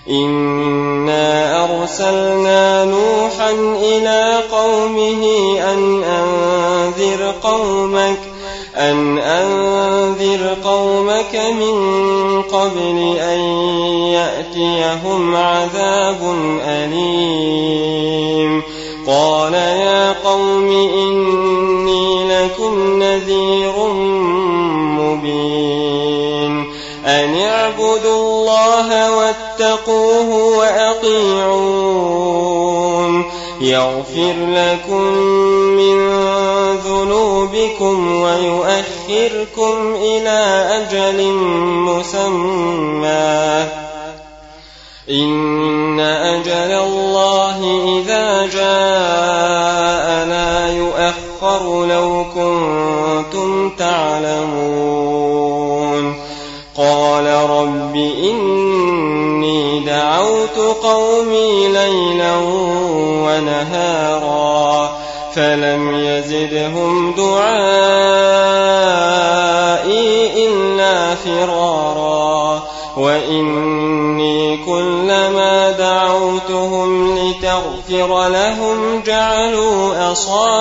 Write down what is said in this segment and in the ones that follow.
إنا أرسلنا نوحا إلى قومه أن أنذر قومك من قبل أن يأتيهم عذاب أليم. قال يا قوم إني لكم نذير مبين أن اعبدوا الله واتقوه وأطيعون يغفر لكم من ذنوبكم ويؤخركم إلى أجل مسمى إن أجل الله إذا جاء لا يؤخر لو كنتم تعلمون. قال رب إني دعوت قومي ليلا ونهارا فلم يزدهم دعائي إلا فرارا وإني كلما دعوتهم لتغفر لهم جعلوا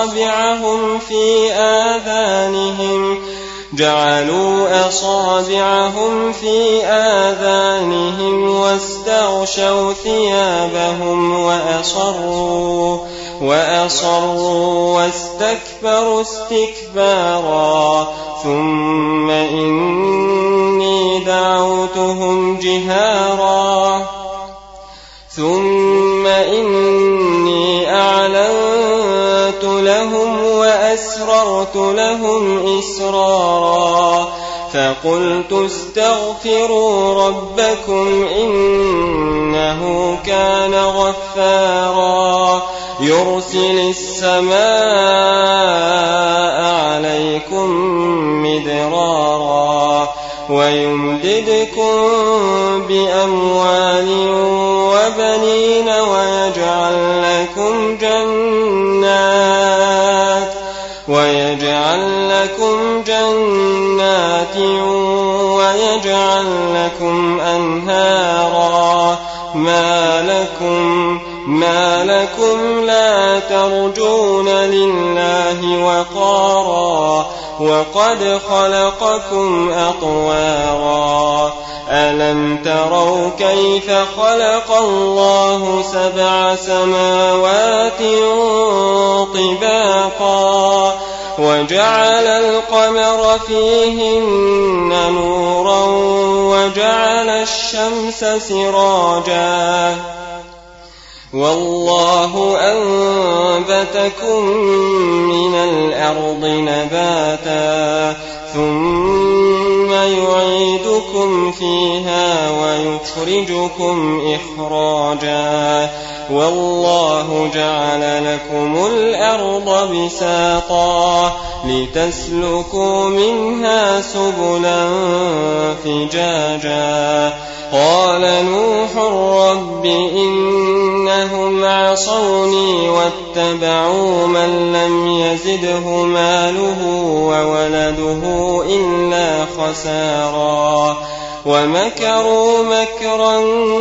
أصابعهم في آذانهم واستغشوا ثيابهم وأصروا واستكبروا استكبارا ثم إني دعوتهم جهارا ثم إني أعلنت لهم وأسررت لهم إسرارا فقلت استغفروا ربكم إنه كان غفارا يرسل السماء عليكم مدرارا ويمددكم بأموال وبنين ويجعل لكم جنات ويجعل لكم أنهارا ما لكم لا ترجون لله وقارا وقد خلقكم أطوارا ألم تروا كيف خلق الله 7 سماوات طباقا وجعل القمر فيهن نورا وجعل الشمس سراجا والله أنبتكم من الأرض نباتا ثم يعيدكم فيها ويخرجكم إخراجا والله جعل لكم الأرض بساطا لتسلكوا منها سبلا فجاجا قال نوح رب إنهم عصوني واتبعوا من لم يزده ماله وولده إلا خسارا ومكروا مكرا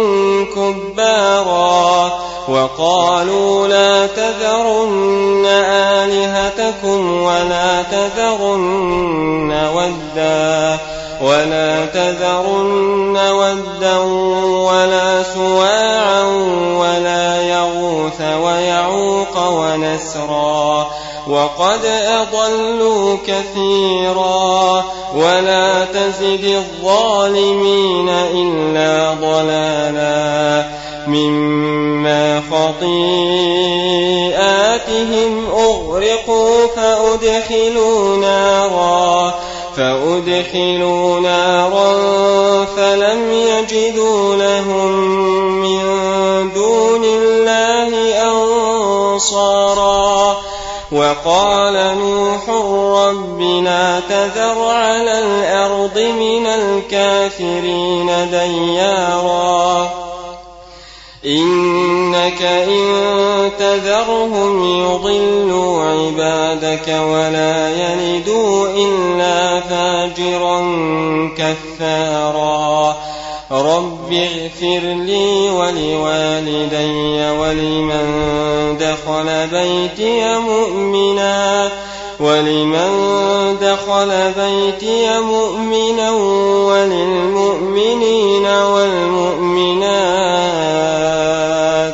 كبارا وقالوا لا تذرن آلهتكم ولا تذرن ودا ولا سواعا ولا يغوث ويعوق ونسرا وقد أضلوا كثيرا ولا تزد الظالمين إلا ضلالا مما خطيئاتهم أغرقوا فأدخلوا نارا فلم يجدوا لهم من دون الله أنصارا وقال نوح رب لا تذر على الأرض من الكافرين ديارا إنك إن تذرهم يضلوا عبادك ولا يلدوا إلا فاجرا كفارا رب اغفر لي ولوالدي ولمن دخل بيتي مؤمنا وللمؤمنين والمؤمنات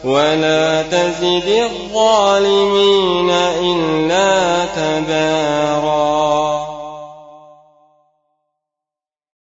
ولا تزد الظالمين إلا تبارا.